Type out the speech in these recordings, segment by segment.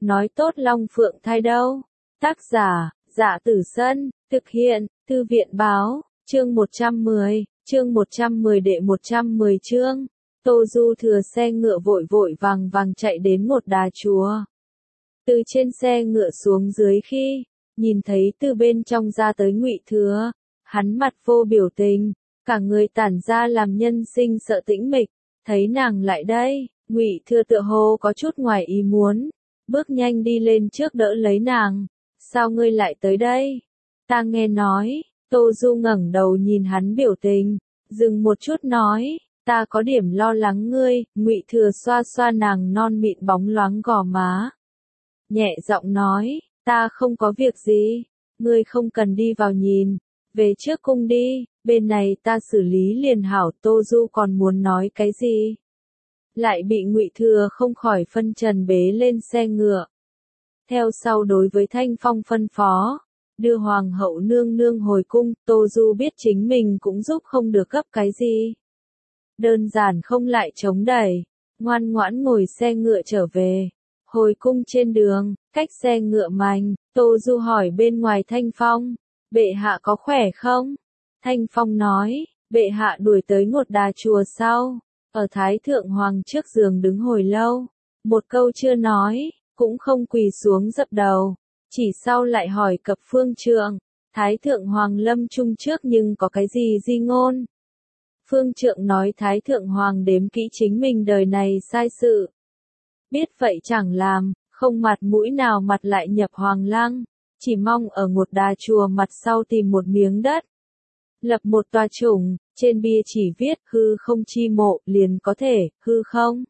nói tốt Long Phượng thai đâu. Tác giả, Dạ Tử Sân, thực hiện, Thư viện báo, chương 110 đệ 110 chương. Tô Du thừa xe ngựa vội vội vàng vàng chạy đến một đà chùa. Từ trên xe ngựa xuống dưới khi nhìn thấy từ bên trong ra tới Ngụy Thừa, hắn mặt vô biểu tình, cả người tản ra làm nhân sinh sợ tĩnh mịch. Thấy nàng lại đây, Ngụy Thừa tựa hồ có chút ngoài ý muốn, bước nhanh đi lên trước đỡ lấy nàng. Sao ngươi lại tới đây? Ta nghe nói. Tô Du ngẩng đầu nhìn hắn biểu tình, dừng một chút nói, ta có điểm lo lắng ngươi. Ngụy Thừa xoa xoa nàng non mịn bóng loáng gò má, nhẹ giọng nói, ta không có việc gì, ngươi không cần đi vào nhìn, về trước cung đi, bên này ta xử lý liền hảo. Tô Du còn muốn nói cái gì, lại bị Ngụy Thừa không khỏi phân trần bế lên xe ngựa. Theo sau đối với Thanh Phong phân phó, đưa hoàng hậu nương nương hồi cung. Tô Du biết chính mình cũng giúp không được gấp cái gì, đơn giản không lại chống đẩy, ngoan ngoãn ngồi xe ngựa trở về. Hồi cung trên đường, cách xe ngựa mành, Tô Du hỏi bên ngoài Thanh Phong, bệ hạ có khỏe không? Thanh Phong nói, bệ hạ đuổi tới một đà chùa sau, ở Thái Thượng Hoàng trước giường đứng hồi lâu, một câu chưa nói, cũng không quỳ xuống dập đầu, chỉ sau lại hỏi cập phương trượng, Thái Thượng Hoàng lâm chung trước nhưng có cái gì di ngôn? Phương trượng nói Thái Thượng Hoàng đếm kỹ chính mình đời này sai sự, biết vậy chẳng làm, không mặt mũi nào mặt lại nhập hoàng lăng, chỉ mong ở một đà chùa mặt sau tìm một miếng đất, lập một tòa chủng, trên bia chỉ viết hư không chi mộ, liền có thể, hư không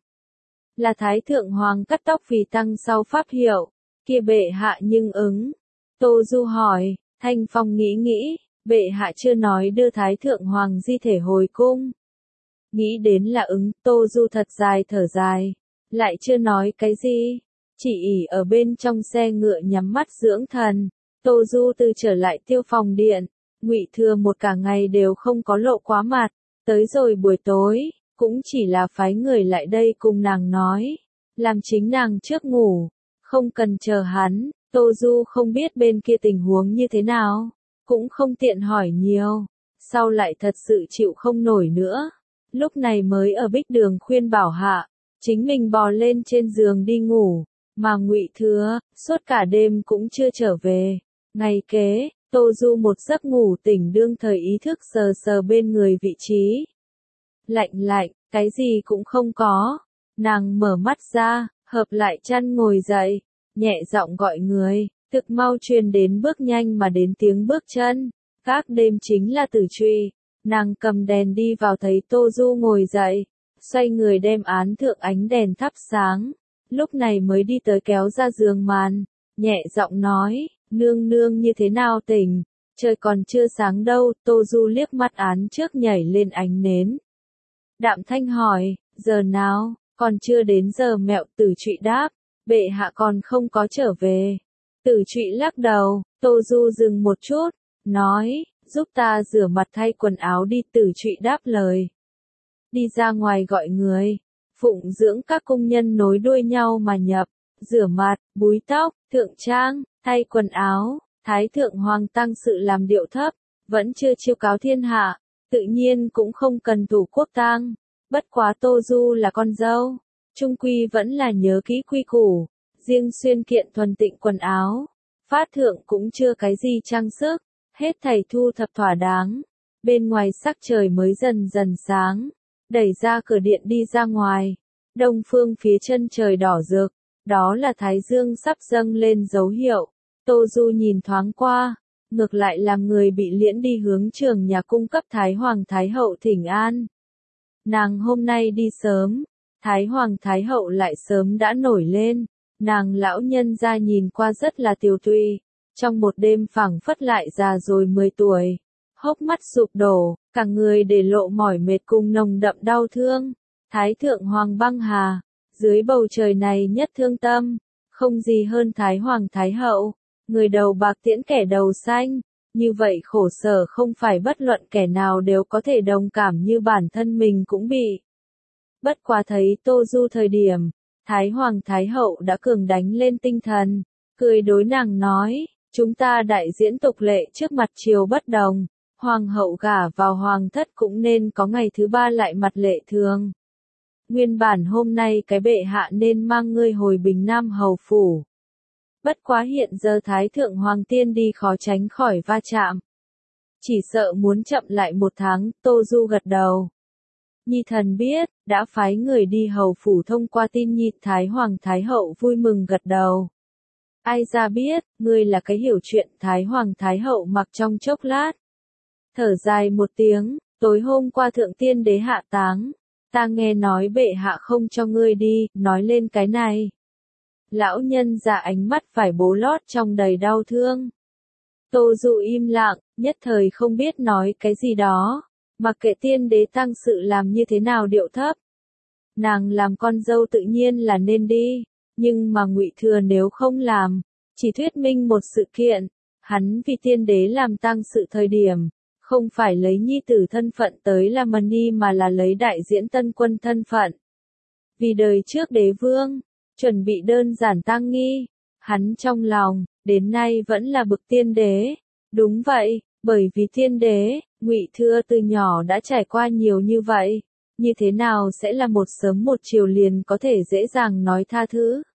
là Thái Thượng Hoàng cắt tóc vì tăng sau pháp hiệu, kia bệ hạ nhưng ứng. Tô Du hỏi. Thanh Phong nghĩ nghĩ, bệ hạ chưa nói đưa Thái Thượng Hoàng di thể hồi cung. Nghĩ đến là ứng. Tô Du thật dài thở dài, lại chưa nói cái gì, chỉ ỉ ở bên trong xe ngựa nhắm mắt dưỡng thần. Tô Du từ trở lại Tiêu Phòng Điện, Ngụy Thừa một cả ngày đều không có lộ quá mặt, tới rồi buổi tối, cũng chỉ là phái người lại đây cùng nàng nói, làm chính nàng trước ngủ, không cần chờ hắn. Tô Du không biết bên kia tình huống như thế nào, cũng không tiện hỏi nhiều, sau lại thật sự chịu không nổi nữa, lúc này mới ở Bích Đường khuyên bảo hạ, chính mình bò lên trên giường đi ngủ, mà Ngụy Thừa, suốt cả đêm cũng chưa trở về. Ngày kế, Tô Du một giấc ngủ tỉnh đương thời ý thức sờ sờ bên người vị trí. Lạnh lạnh, cái gì cũng không có. Nàng mở mắt ra, hợp lại chăn ngồi dậy, nhẹ giọng gọi người, thực mau truyền đến bước nhanh mà đến tiếng bước chân. Các đêm chính là Tử Trùy. Nàng cầm đèn đi vào thấy Tô Du ngồi dậy, xoay người đem án thượng ánh đèn thắp sáng, lúc này mới đi tới kéo ra giường màn, nhẹ giọng nói, nương nương như thế nào tỉnh, trời còn chưa sáng đâu. Tô Du liếc mắt án trước nhảy lên ánh nến, đạm thanh hỏi, giờ nào? Còn chưa đến giờ. Mẹo. Tử Trụy đáp, bệ hạ còn không có trở về. Tử Trụy lắc đầu. Tô Du dừng một chút, nói, giúp ta rửa mặt thay quần áo đi. Tử Trụy đáp lời, đi ra ngoài gọi người, phụng dưỡng các cung nhân nối đuôi nhau mà nhập, rửa mặt, búi tóc, thượng trang, thay quần áo. Thái Thượng Hoàng tăng sự làm điệu thấp, vẫn chưa chiêu cáo thiên hạ, tự nhiên cũng không cần thủ quốc tang. Bất quá Tô Du là con dâu, trung quy vẫn là nhớ kỹ quy củ, riêng xuyên kiện thuần tịnh quần áo, phát thượng cũng chưa cái gì trang sức, hết thảy thu thập thỏa đáng. Bên ngoài sắc trời mới dần dần sáng, đẩy ra cửa điện đi ra ngoài, đông phương phía chân trời đỏ rực, đó là thái dương sắp dâng lên dấu hiệu. Tô Du nhìn thoáng qua, ngược lại làm người bị liễn đi hướng trường nhà cung cấp Thái Hoàng Thái Hậu thỉnh an. Nàng hôm nay đi sớm, Thái Hoàng Thái Hậu lại sớm đã nổi lên, nàng lão nhân ra nhìn qua rất là tiều tụy, trong một đêm phảng phất lại già rồi 10 tuổi, hốc mắt sụp đổ, cả người để lộ mỏi mệt cùng nồng đậm đau thương. Thái Thượng Hoàng băng hà, dưới bầu trời này nhất thương tâm, không gì hơn Thái Hoàng Thái Hậu, người đầu bạc tiễn kẻ đầu xanh, như vậy khổ sở không phải bất luận kẻ nào đều có thể đồng cảm, như bản thân mình cũng bị. Bất quá thấy Tô Du thời điểm, Thái Hoàng Thái Hậu đã cường đánh lên tinh thần, cười đối nàng nói, chúng ta đại diễn tục lệ trước mặt triều bất đồng, Hoàng hậu gả vào Hoàng thất cũng nên có ngày thứ ba lại mặt lệ thường. Nguyên bản hôm nay cái bệ hạ nên mang ngươi hồi Bình Nam hầu phủ. Bất quá hiện giờ Thái Thượng Hoàng tiên đi khó tránh khỏi va chạm. Chỉ sợ muốn chậm lại 1 tháng, Tô Du gật đầu. Nhi thần biết, đã phái người đi hầu phủ thông qua tin nhi. Thái Hoàng Thái Hậu vui mừng gật đầu. Ai ra biết, ngươi là cái hiểu chuyện. Thái Hoàng Thái Hậu mặc trong chốc lát. Thở dài một tiếng, tối hôm qua thượng tiên đế hạ táng. Ta nghe nói bệ hạ không cho ngươi đi, nói lên cái này. Lão nhân già ánh mắt phải bố lót trong đầy đau thương. Tô Du im lặng, nhất thời không biết nói cái gì đó. Mặc kệ tiên đế tăng sự làm như thế nào điệu thấp. Nàng làm con dâu tự nhiên là nên đi, nhưng mà Ngụy Thừa nếu không làm, chỉ thuyết minh một sự kiện, hắn vì tiên đế làm tang sự thời điểm, không phải lấy nhi tử thân phận tới làm mần đi mà là lấy đại diễn tân quân thân phận. Vì đời trước đế vương, chuẩn bị đơn giản tang nghi, hắn trong lòng, đến nay vẫn là bực tiên đế. Đúng vậy, bởi vì tiên đế, Ngụy Thừa từ nhỏ đã trải qua nhiều như vậy, như thế nào sẽ là một sớm một chiều liền có thể dễ dàng nói tha thứ.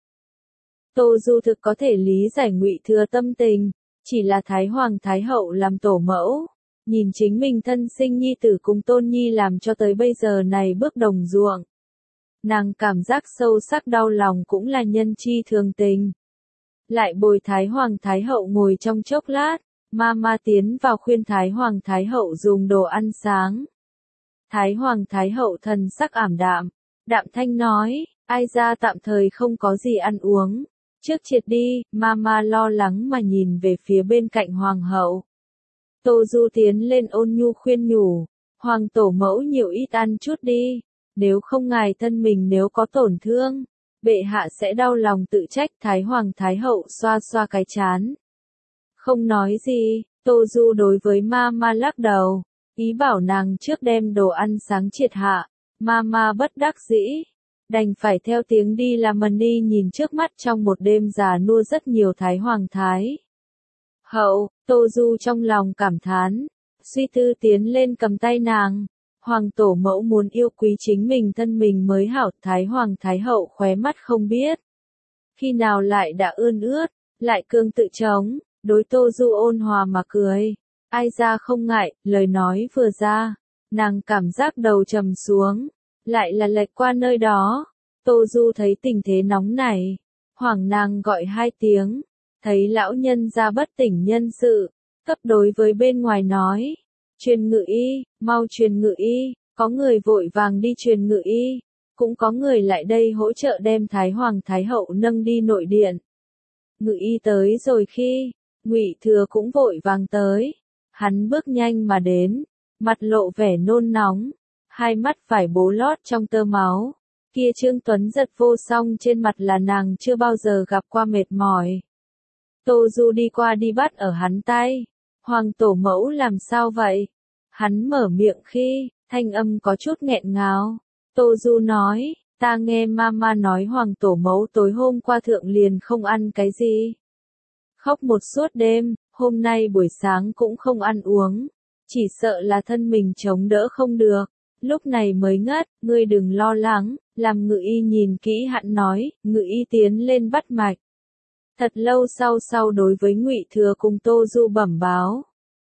Tô Du thực có thể lý giải Ngụy Thừa tâm tình, chỉ là Thái Hoàng Thái Hậu làm tổ mẫu, nhìn chính mình thân sinh nhi tử cùng tôn nhi làm cho tới bây giờ này bước đồng ruộng. Nàng cảm giác sâu sắc đau lòng cũng là nhân chi thường tình. Lại bồi Thái Hoàng Thái Hậu ngồi trong chốc lát, Mama tiến vào khuyên Thái Hoàng Thái Hậu dùng đồ ăn sáng. Thái Hoàng Thái Hậu thần sắc ảm đạm, đạm thanh nói, ai ra tạm thời không có gì ăn uống. Trước triệt đi, Mama lo lắng mà nhìn về phía bên cạnh Hoàng hậu. Tô Du tiến lên ôn nhu khuyên nhủ, Hoàng tổ mẫu nhiều ít ăn chút đi, nếu không ngài thân mình nếu có tổn thương, bệ hạ sẽ đau lòng tự trách. Thái Hoàng Thái Hậu xoa xoa cái trán. Không nói gì, Tô Du đối với Mama lắc đầu, ý bảo nàng trước đem đồ ăn sáng triệt hạ. Mama bất đắc dĩ, đành phải theo tiếng đi làm mần đi nhìn trước mắt trong một đêm già nua rất nhiều Thái Hoàng Thái Hậu. Tô Du trong lòng cảm thán, suy tư tiến lên cầm tay nàng. Hoàng tổ mẫu muốn yêu quý chính mình thân mình mới hảo. Thái Hoàng Thái Hậu khóe mắt không biết khi nào lại đã ươn ướt, lại cương tự chống, đối Tô Du ôn hòa mà cười. Ai ra không ngại, lời nói vừa ra, nàng cảm giác đầu trầm xuống, lại là lệch qua nơi đó. Tô Du thấy tình thế nóng này, hoảng nàng gọi 2 tiếng, thấy lão nhân ra bất tỉnh nhân sự, cấp đối với bên ngoài nói, truyền ngự y, mau truyền ngự y. Có người vội vàng đi truyền ngự y, cũng có người lại đây hỗ trợ đem Thái Hoàng Thái Hậu nâng đi nội điện. Ngự y tới rồi khi, Ngụy Thừa cũng vội vàng tới, hắn bước nhanh mà đến, mặt lộ vẻ nôn nóng, hai mắt phải bố lót trong tơ máu, kia Trương Tuấn giật vô song trên mặt là nàng chưa bao giờ gặp qua mệt mỏi. Tô Du đi qua đi bắt ở hắn tay, Hoàng tổ mẫu làm sao vậy? Hắn mở miệng khi, thanh âm có chút nghẹn ngào. Tô Du nói, ta nghe Mama nói Hoàng tổ mẫu tối hôm qua thượng liền không ăn cái gì. Khóc một suốt đêm, hôm nay buổi sáng cũng không ăn uống. Chỉ sợ là thân mình chống đỡ không được. Lúc này mới ngất, ngươi đừng lo lắng, làm ngự y nhìn kỹ hắn nói, ngự y tiến lên bắt mạch. Thật lâu sau đối với Ngụy Thừa cùng Tô Du bẩm báo.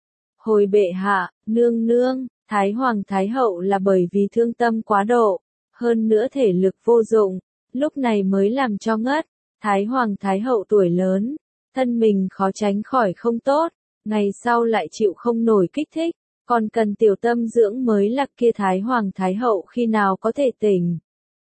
Hồi bệ hạ, nương nương, Thái Hoàng Thái Hậu là bởi vì thương tâm quá độ, hơn nữa thể lực vô dụng, lúc này mới làm cho ngất. Thái Hoàng Thái Hậu tuổi lớn, thân mình khó tránh khỏi không tốt, ngày sau lại chịu không nổi kích thích, còn cần tiểu tâm dưỡng mới là. Kia Thái Hoàng Thái Hậu khi nào có thể tỉnh?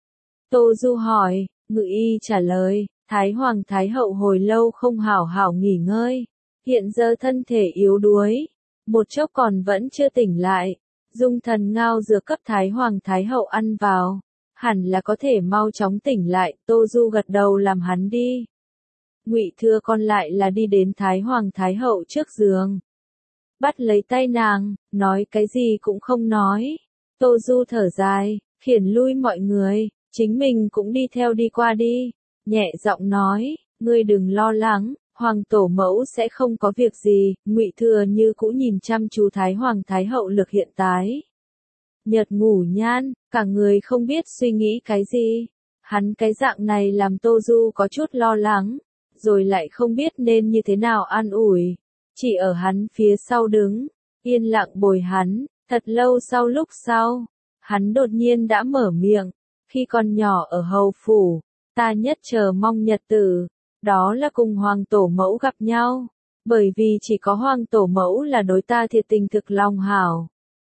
Tô Du hỏi, ngự y trả lời, Thái Hoàng Thái Hậu hồi lâu không hảo hảo nghỉ ngơi, hiện giờ thân thể yếu đuối, một chốc còn vẫn chưa tỉnh lại, dung thần ngao dược cấp Thái Hoàng Thái Hậu ăn vào, hẳn là có thể mau chóng tỉnh lại. Tô Du gật đầu làm hắn đi. Ngụy Thừa còn lại là đi đến Thái Hoàng Thái Hậu trước giường, bắt lấy tay nàng, nói cái gì cũng không nói. Tô Du thở dài, khiển lui mọi người, chính mình cũng đi theo đi qua đi, nhẹ giọng nói, ngươi đừng lo lắng, hoàng tổ mẫu sẽ không có việc gì. Ngụy Thừa như cũ nhìn chăm chú Thái Hoàng Thái Hậu lực hiện tái nhợt ngủ nhan, cả người không biết suy nghĩ cái gì. Hắn cái dạng này làm Tô Du có chút lo lắng, rồi lại không biết nên như thế nào an ủi. Chỉ ở hắn phía sau đứng, yên lặng bồi hắn, thật lâu sau lúc sau, hắn đột nhiên đã mở miệng, khi còn nhỏ ở hầu phủ, ta nhất chờ mong nhật tử, đó là cùng hoàng tổ mẫu gặp nhau, bởi vì chỉ có hoàng tổ mẫu là đối ta thiệt tình thực lòng hảo.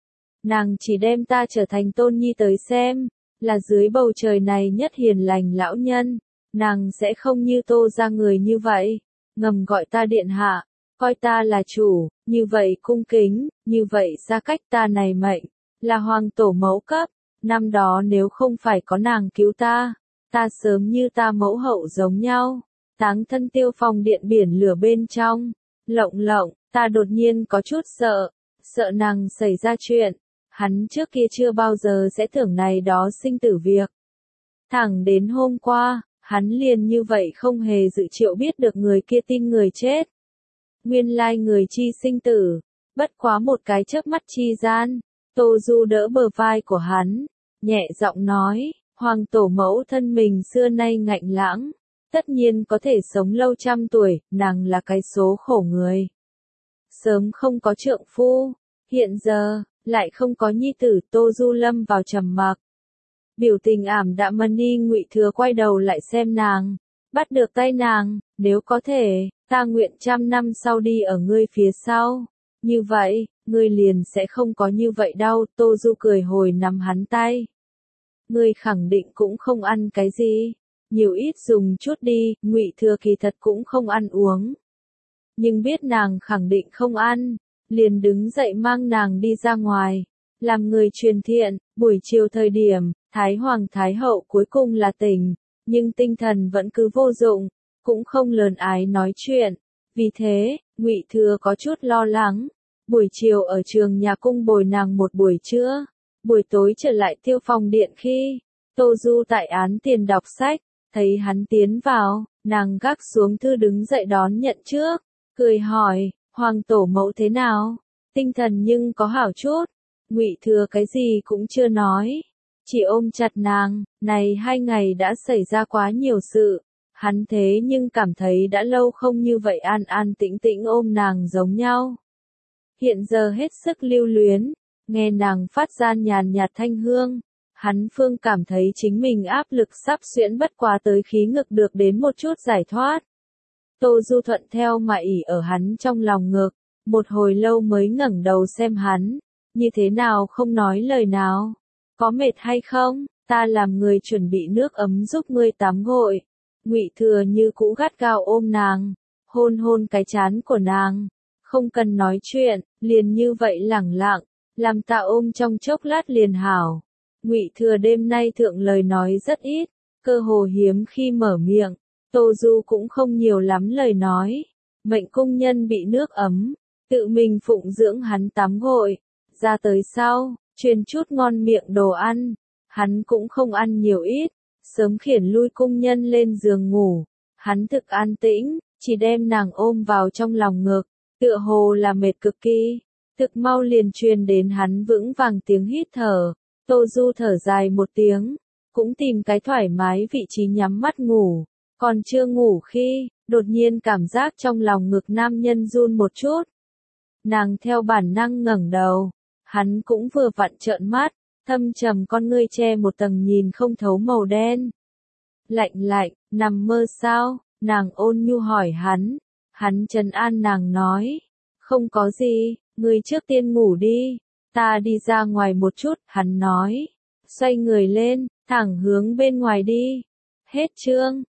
Nàng chỉ đem ta trở thành tôn nhi tới xem, là dưới bầu trời này nhất hiền lành lão nhân, nàng sẽ không như Tô ra người như vậy, ngầm gọi ta điện hạ, coi ta là chủ, như vậy cung kính, như vậy xa cách ta này mệnh, là hoàng tổ mẫu cấp, năm đó nếu không phải có nàng cứu ta sớm như ta mẫu hậu giống nhau, táng thân Tiêu Phong điện biển lửa bên trong. Lộng, ta đột nhiên có chút sợ nàng xảy ra chuyện. Hắn trước kia chưa bao giờ sẽ tưởng này đó sinh tử việc. Thẳng đến hôm qua, hắn liền như vậy không hề dự triệu biết được người kia tin người chết. Nguyên lai người chi sinh tử, bất quá một cái chớp mắt chi gian. Tô Du đỡ bờ vai của hắn, nhẹ giọng nói, hoàng tổ mẫu thân mình xưa nay ngạnh lãng, tất nhiên có thể sống lâu trăm tuổi, nàng là cái số khổ người. Sớm không có trượng phu, hiện giờ lại không có nhi tử. Tô Du lâm vào trầm mặc. Biểu tình ảm đạm mân đi. Ngụy Thừa quay đầu lại xem nàng, bắt được tay nàng, nếu có thể, ta nguyện 100 năm sau đi ở ngươi phía sau, như vậy, ngươi liền sẽ không có như vậy đau. Tô Du cười hồi nắm hắn tay. Ngươi khẳng định cũng không ăn cái gì, nhiều ít dùng chút đi. Ngụy Thừa kỳ thật cũng không ăn uống, nhưng biết nàng khẳng định không ăn, liền đứng dậy mang nàng đi ra ngoài, làm người truyền thiện. Buổi chiều thời điểm, Thái Hoàng Thái Hậu cuối cùng là tỉnh, nhưng tinh thần vẫn cứ vô dụng, cũng không lờn ái nói chuyện. Vì thế, Ngụy Thừa có chút lo lắng. Buổi chiều ở trường nhà cung bồi nàng một buổi trưa, buổi tối trở lại Tiêu Phong điện khi, Tô Du tại án tiền đọc sách, thấy hắn tiến vào, nàng gác xuống thư đứng dậy đón nhận trước, cười hỏi, hoàng tổ mẫu thế nào? Tinh thần nhưng có hảo chút. Ngụy Thừa cái gì cũng chưa nói, chỉ ôm chặt nàng. Này 2 ngày đã xảy ra quá nhiều sự, hắn thế nhưng cảm thấy đã lâu không như vậy an an tĩnh tĩnh ôm nàng giống nhau. Hiện giờ hết sức lưu luyến, nghe nàng phát ra nhàn nhạt thanh hương, hắn phương cảm thấy chính mình áp lực sắp xuyễn bất quá tới khí ngực được đến một chút giải thoát. Tô Du thuận theo mà ỉ ở hắn trong lòng ngực, một hồi lâu mới ngẩng đầu xem hắn, như thế nào không nói lời nào, có mệt hay không, ta làm người chuẩn bị nước ấm giúp ngươi tắm gội. Ngụy Thừa như cũ gắt gao ôm nàng, hôn hôn cái trán của nàng, không cần nói chuyện, liền như vậy lẳng lặng, làm ta ôm trong chốc lát liền hảo. Ngụy Thừa đêm nay thượng lời nói rất ít, cơ hồ hiếm khi mở miệng. Tô Du cũng không nhiều lắm lời nói, mệnh cung nhân bị nước ấm, tự mình phụng dưỡng hắn tắm gội, ra tới sau, truyền chút ngon miệng đồ ăn, hắn cũng không ăn nhiều ít, sớm khiển lui cung nhân lên giường ngủ, hắn thực an tĩnh, chỉ đem nàng ôm vào trong lòng ngực, tựa hồ là mệt cực kỳ, thực mau liền truyền đến hắn vững vàng tiếng hít thở. Tô Du thở dài một tiếng, cũng tìm cái thoải mái vị trí nhắm mắt ngủ. Còn chưa ngủ khi, đột nhiên cảm giác trong lòng ngực nam nhân run một chút. Nàng theo bản năng ngẩng đầu, hắn cũng vừa vặn trợn mắt, thâm trầm con ngươi che một tầng nhìn không thấu màu đen. Lạnh, nằm mơ sao? Nàng ôn nhu hỏi hắn trấn an nàng nói, không có gì, ngươi trước tiên ngủ đi, ta đi ra ngoài một chút. Hắn nói, xoay người lên, thẳng hướng bên ngoài đi. Hết chương.